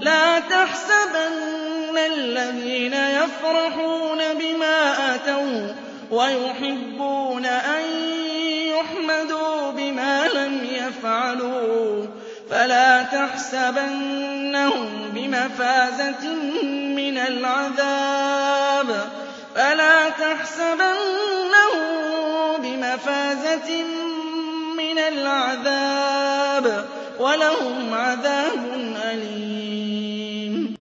لَا تَحْسَبَنَّ الَّذِينَ يَفْرَحُونَ بِمَا أَتَوا وَّيُحِبُّونَ أَن يُحْمَدُوا بِمَا لَمْ يَفْعَلُوا فَلَا تَحْسَبَنَّهُم بِمَفَازَةٍ مِّنَ الْعَذَابِ وَلَهُمْ عَذَابٌ أَلِيمٌ